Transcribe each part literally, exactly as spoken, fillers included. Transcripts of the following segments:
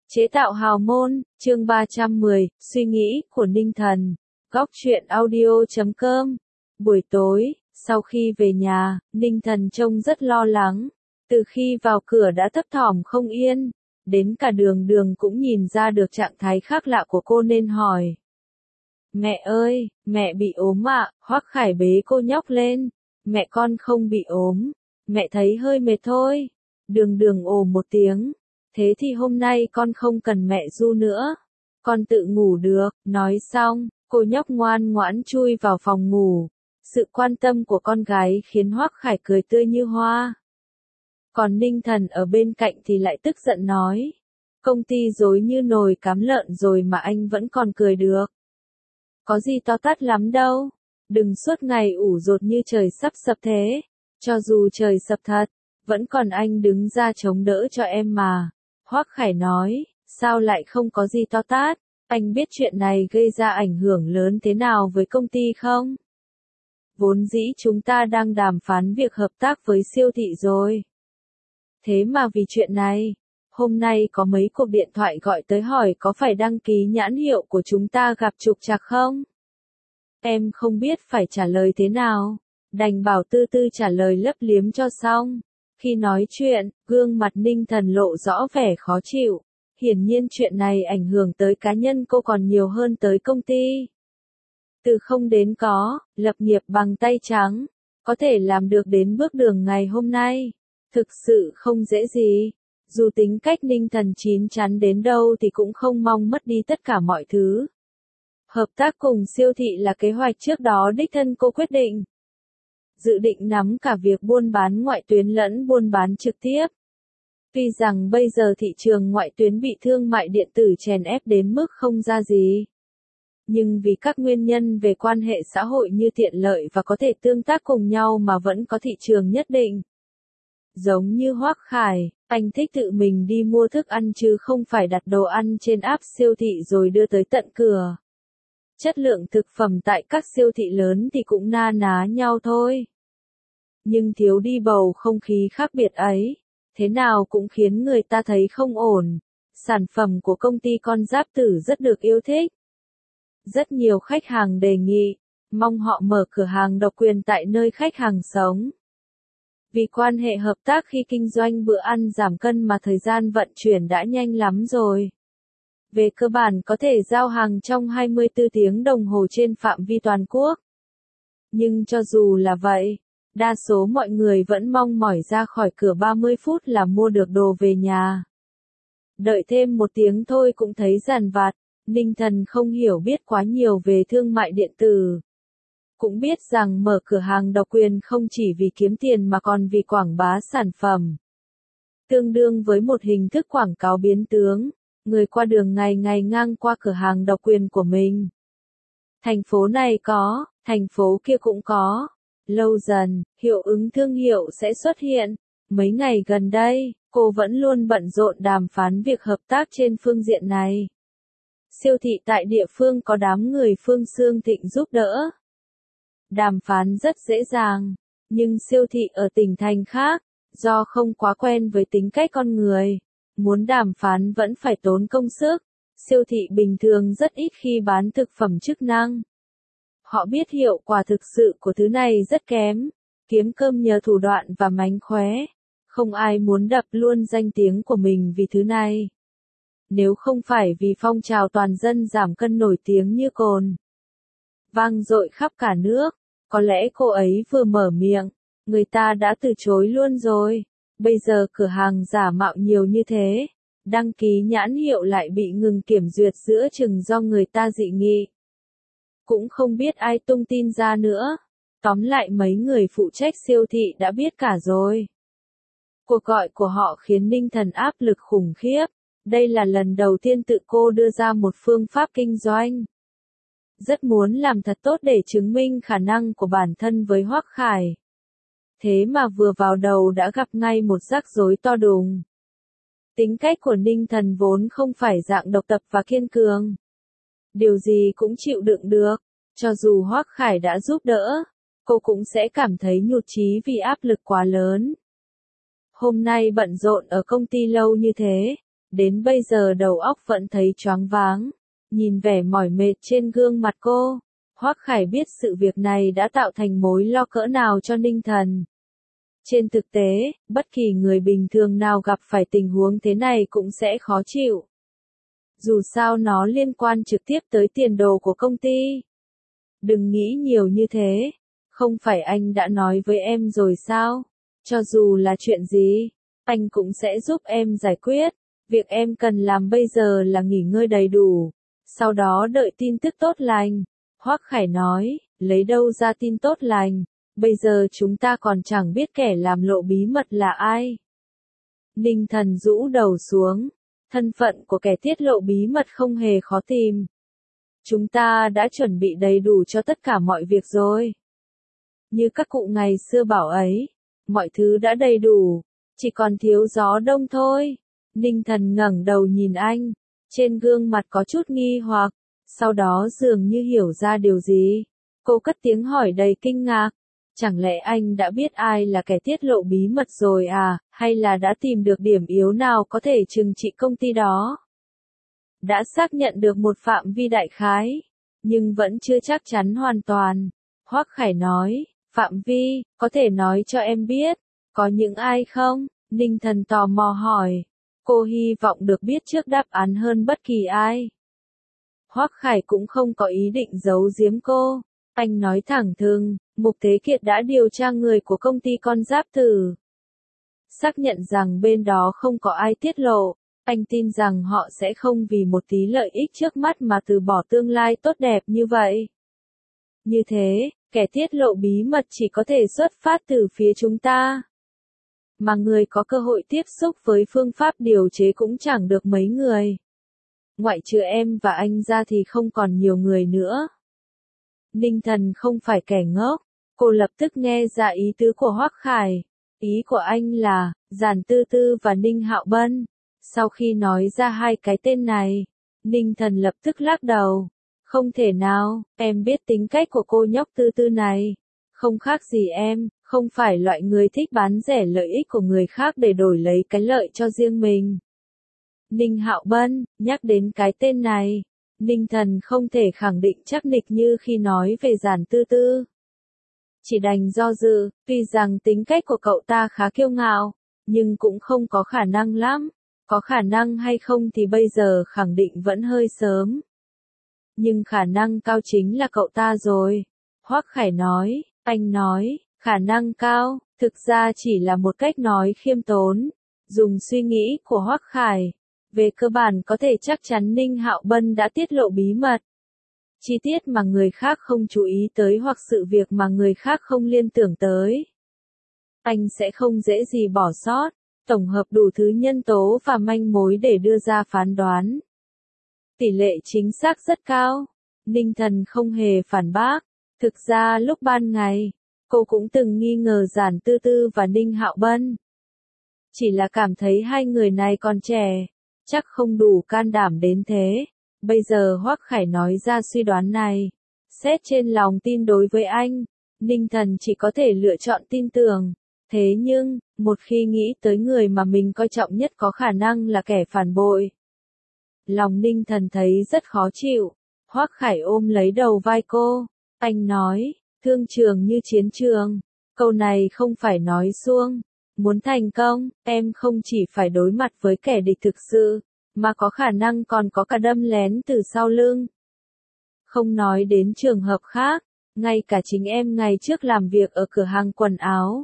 Chế tạo hào môn, chương ba trăm mười, suy nghĩ của Ninh Thần. Góc truyện audio chấm com. Buổi tối, sau khi về nhà, Ninh Thần trông rất lo lắng. Từ khi vào cửa đã thấp thỏm không yên. Đến cả đường đường cũng nhìn ra được trạng thái khác lạ của cô nên hỏi. Mẹ ơi, mẹ bị ốm ạ, à? Hoắc Khải bế cô nhóc lên. Mẹ con không bị ốm. Mẹ thấy hơi mệt thôi. Đường đường ồ một tiếng. Thế thì hôm nay con không cần mẹ du nữa. Con tự ngủ được, nói xong, cô nhóc ngoan ngoãn chui vào phòng ngủ. Sự quan tâm của con gái khiến Hoắc Khải cười tươi như hoa. Còn Ninh Thần ở bên cạnh thì lại tức giận nói. Công ty dối như nồi cám lợn rồi mà anh vẫn còn cười được. Có gì to tát lắm đâu. Đừng suốt ngày ủ rột như trời sắp sập thế. Cho dù trời sập thật, vẫn còn anh đứng ra chống đỡ cho em mà. Hoắc Khải nói, sao lại không có gì to tát, anh biết chuyện này gây ra ảnh hưởng lớn thế nào với công ty không? Vốn dĩ chúng ta đang đàm phán việc hợp tác với siêu thị rồi. Thế mà vì chuyện này, hôm nay có mấy cuộc điện thoại gọi tới hỏi có phải đăng ký nhãn hiệu của chúng ta gặp trục trặc không? Em không biết phải trả lời thế nào, đành bảo tư tư trả lời lấp liếm cho xong. Khi nói chuyện, gương mặt Ninh Thần lộ rõ vẻ khó chịu. Hiển nhiên chuyện này ảnh hưởng tới cá nhân cô còn nhiều hơn tới công ty. Từ không đến có, lập nghiệp bằng tay trắng, có thể làm được đến bước đường ngày hôm nay. Thực sự không dễ gì. Dù tính cách Ninh Thần chín chắn đến đâu thì cũng không mong mất đi tất cả mọi thứ. Hợp tác cùng siêu thị là kế hoạch trước đó đích thân cô quyết định. Dự định nắm cả việc buôn bán ngoại tuyến lẫn buôn bán trực tiếp. Tuy rằng bây giờ thị trường ngoại tuyến bị thương mại điện tử chèn ép đến mức không ra gì. Nhưng vì các nguyên nhân về quan hệ xã hội như tiện lợi và có thể tương tác cùng nhau mà vẫn có thị trường nhất định. Giống như Hoắc Khải, anh thích tự mình đi mua thức ăn chứ không phải đặt đồ ăn trên app siêu thị rồi đưa tới tận cửa. Chất lượng thực phẩm tại các siêu thị lớn thì cũng na ná nhau thôi. Nhưng thiếu đi bầu không khí khác biệt ấy, thế nào cũng khiến người ta thấy không ổn. Sản phẩm của công ty con giáp tử rất được yêu thích. Rất nhiều khách hàng đề nghị, mong họ mở cửa hàng độc quyền tại nơi khách hàng sống. Vì quan hệ hợp tác khi kinh doanh bữa ăn giảm cân mà thời gian vận chuyển đã nhanh lắm rồi. Về cơ bản có thể giao hàng trong hai mươi tư tiếng đồng hồ trên phạm vi toàn quốc. Nhưng cho dù là vậy, đa số mọi người vẫn mong mỏi ra khỏi cửa ba mươi phút là mua được đồ về nhà. Đợi thêm một tiếng thôi cũng thấy dằn vặt, Ninh Thần không hiểu biết quá nhiều về thương mại điện tử. Cũng biết rằng mở cửa hàng độc quyền không chỉ vì kiếm tiền mà còn vì quảng bá sản phẩm. Tương đương với một hình thức quảng cáo biến tướng. Người qua đường ngày ngày ngang qua cửa hàng độc quyền của mình. Thành phố này có, thành phố kia cũng có. Lâu dần, hiệu ứng thương hiệu sẽ xuất hiện. Mấy ngày gần đây, cô vẫn luôn bận rộn đàm phán việc hợp tác trên phương diện này. Siêu thị tại địa phương có đám người Phương Sương Thịnh giúp đỡ. Đàm phán rất dễ dàng, nhưng siêu thị ở tỉnh thành khác, do không quá quen với tính cách con người. Muốn đàm phán vẫn phải tốn công sức, siêu thị bình thường rất ít khi bán thực phẩm chức năng. Họ biết hiệu quả thực sự của thứ này rất kém, kiếm cơm nhờ thủ đoạn và mánh khóe. Không ai muốn đập luôn danh tiếng của mình vì thứ này. Nếu không phải vì phong trào toàn dân giảm cân nổi tiếng như cồn vang dội khắp cả nước, có lẽ cô ấy vừa mở miệng, người ta đã từ chối luôn rồi. Bây giờ cửa hàng giả mạo nhiều như thế, đăng ký nhãn hiệu lại bị ngừng kiểm duyệt giữa chừng do người ta dị nghị. Cũng không biết ai tung tin ra nữa. Tóm lại mấy người phụ trách siêu thị đã biết cả rồi. Cuộc gọi của họ khiến Ninh Thần áp lực khủng khiếp. Đây là lần đầu tiên tự cô đưa ra một phương pháp kinh doanh. Rất muốn làm thật tốt để chứng minh khả năng của bản thân với Hoắc Khải. Thế mà vừa vào đầu đã gặp ngay một rắc rối to đùng. Tính cách của Ninh Thần vốn không phải dạng độc tập và kiên cường. Điều gì cũng chịu đựng được, cho dù Hoắc Khải đã giúp đỡ, cô cũng sẽ cảm thấy nhụt chí vì áp lực quá lớn. Hôm nay bận rộn ở công ty lâu như thế, Đến bây giờ đầu óc vẫn thấy choáng váng. Nhìn vẻ mỏi mệt trên gương mặt cô, Hoắc Khải biết sự việc này đã tạo thành mối lo cỡ nào cho Ninh Thần. Trên thực tế, bất kỳ người bình thường nào gặp phải tình huống thế này cũng sẽ khó chịu. Dù sao nó liên quan trực tiếp tới tiền đồ của công ty. Đừng nghĩ nhiều như thế, không phải anh đã nói với em rồi sao? Cho dù là chuyện gì, anh cũng sẽ giúp em giải quyết. Việc em cần làm bây giờ là nghỉ ngơi đầy đủ, sau đó đợi tin tức tốt lành. Hoắc Khải nói, lấy đâu ra tin tốt lành, bây giờ chúng ta còn chẳng biết kẻ làm lộ bí mật là ai. Ninh Thần rũ đầu xuống, thân phận của kẻ tiết lộ bí mật không hề khó tìm. Chúng ta đã chuẩn bị đầy đủ cho tất cả mọi việc rồi. Như các cụ ngày xưa bảo ấy, mọi thứ đã đầy đủ, chỉ còn thiếu gió đông thôi. Ninh Thần ngẩng đầu nhìn anh, trên gương mặt có chút nghi hoặc, sau đó dường như hiểu ra điều gì. Cô cất tiếng hỏi đầy kinh ngạc, chẳng lẽ anh đã biết ai là kẻ tiết lộ bí mật rồi à, hay là đã tìm được điểm yếu nào có thể trừng trị công ty đó? Đã xác nhận được một phạm vi đại khái, nhưng vẫn chưa chắc chắn hoàn toàn. Hoắc Khải nói, phạm vi, có thể nói cho em biết, có những ai không? Ninh Thần tò mò hỏi. Cô hy vọng được biết trước đáp án hơn bất kỳ ai. Hoắc Khải cũng không có ý định giấu giếm cô. Anh nói thẳng thừng, Mục Thế Kiệt đã điều tra người của công ty con giáp tử. Xác nhận rằng bên đó không có ai tiết lộ. Anh tin rằng họ sẽ không vì một tí lợi ích trước mắt mà từ bỏ tương lai tốt đẹp như vậy. Như thế, kẻ tiết lộ bí mật chỉ có thể xuất phát từ phía chúng ta. Mà người có cơ hội tiếp xúc với phương pháp điều chế cũng chẳng được mấy người. Ngoại trừ em và anh ra thì không còn nhiều người nữa. Ninh Thần không phải kẻ ngốc, cô lập tức nghe ra ý tứ của Hoắc Khải. Ý của anh là, Giản Tư Tư và Ninh Hạo Bân. Sau khi nói ra hai cái tên này, Ninh Thần lập tức lắc đầu. Không thể nào, em biết tính cách của cô nhóc Tư Tư này. Không khác gì em, không phải loại người thích bán rẻ lợi ích của người khác để đổi lấy cái lợi cho riêng mình. Ninh Hạo Bân, nhắc đến cái tên này, Ninh Thần không thể khẳng định chắc nịch như khi nói về Giản Tư Tư. Chỉ đành do dự, tuy rằng tính cách của cậu ta khá kiêu ngạo, nhưng cũng không có khả năng lắm. Có khả năng hay không thì bây giờ khẳng định vẫn hơi sớm. Nhưng khả năng cao chính là cậu ta rồi. Hoắc Khải nói, anh nói, khả năng cao, thực ra chỉ là một cách nói khiêm tốn. Dùng suy nghĩ của Hoắc Khải, về cơ bản có thể chắc chắn Ninh Hạo Bân đã tiết lộ bí mật. Chi tiết mà người khác không chú ý tới hoặc sự việc mà người khác không liên tưởng tới. Anh sẽ không dễ gì bỏ sót, tổng hợp đủ thứ nhân tố và manh mối để đưa ra phán đoán. Tỷ lệ chính xác rất cao. Ninh Thần không hề phản bác. Thực ra lúc ban ngày, cô cũng từng nghi ngờ Giản Tư Tư và Ninh Hạo Bân. Chỉ là cảm thấy hai người này còn trẻ, chắc không đủ can đảm đến thế. Bây giờ Hoắc Khải nói ra suy đoán này. Xét trên lòng tin đối với anh, Ninh Thần chỉ có thể lựa chọn tin tưởng. Thế nhưng, một khi nghĩ tới người mà mình coi trọng nhất có khả năng là kẻ phản bội, lòng Ninh Thần thấy rất khó chịu. Hoắc Khải ôm lấy đầu vai cô. Anh nói, thương trường như chiến trường. Câu này không phải nói suông. Muốn thành công, em không chỉ phải đối mặt với kẻ địch thực sự, mà có khả năng còn có cả đâm lén từ sau lưng. Không nói đến trường hợp khác, ngay cả chính em ngày trước làm việc ở cửa hàng quần áo.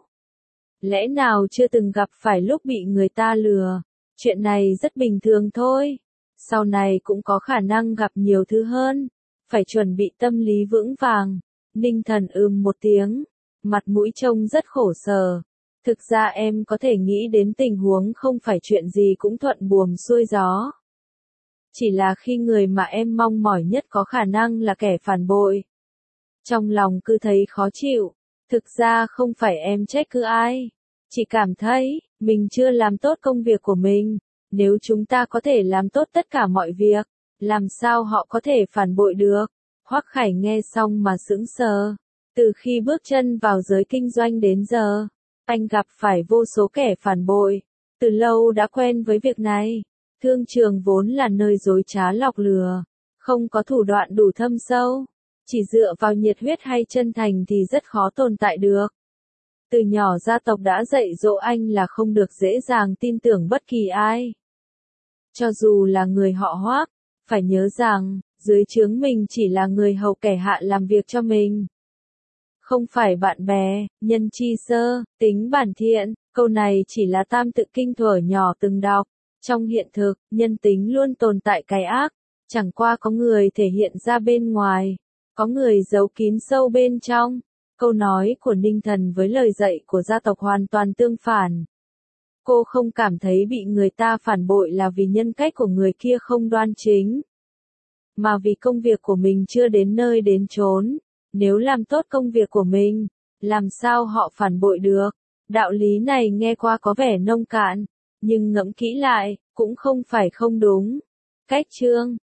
Lẽ nào chưa từng gặp phải lúc bị người ta lừa? Chuyện này rất bình thường thôi. Sau này cũng có khả năng gặp nhiều thứ hơn. Phải chuẩn bị tâm lý vững vàng. Ninh Thần ừm một tiếng. Mặt mũi trông rất khổ sở. Thực ra em có thể nghĩ đến tình huống không phải chuyện gì cũng thuận buồm xuôi gió. Chỉ là khi người mà em mong mỏi nhất có khả năng là kẻ phản bội. Trong lòng cứ thấy khó chịu. Thực ra không phải em trách cứ ai. Chỉ cảm thấy, mình chưa làm tốt công việc của mình. Nếu chúng ta có thể làm tốt tất cả mọi việc, làm sao họ có thể phản bội được? Hoắc Khải nghe xong mà sững sờ. Từ khi bước chân vào giới kinh doanh đến giờ, anh gặp phải vô số kẻ phản bội. Từ lâu đã quen với việc này. thương trường vốn là nơi dối trá lọc lừa, không có thủ đoạn đủ thâm sâu, chỉ dựa vào nhiệt huyết hay chân thành thì rất khó tồn tại được. Từ nhỏ gia tộc đã dạy dỗ anh là không được dễ dàng tin tưởng bất kỳ ai. Cho dù là người họ Hoác, phải nhớ rằng, dưới trướng mình chỉ là người hầu kẻ hạ làm việc cho mình. Không phải bạn bè, nhân chi sơ, tính bản thiện, câu này chỉ là tam tự kinh thuở nhỏ từng đọc. Trong hiện thực, nhân tính luôn tồn tại cái ác, chẳng qua có người thể hiện ra bên ngoài, có người giấu kín sâu bên trong. Câu nói của Ninh Thần với lời dạy của gia tộc hoàn toàn tương phản. Cô không cảm thấy bị người ta phản bội là vì nhân cách của người kia không đoan chính, mà vì công việc của mình chưa đến nơi đến chốn. Nếu làm tốt công việc của mình, làm sao họ phản bội được? Đạo lý này nghe qua có vẻ nông cạn, nhưng ngẫm kỹ lại, cũng không phải không đúng. Cách chương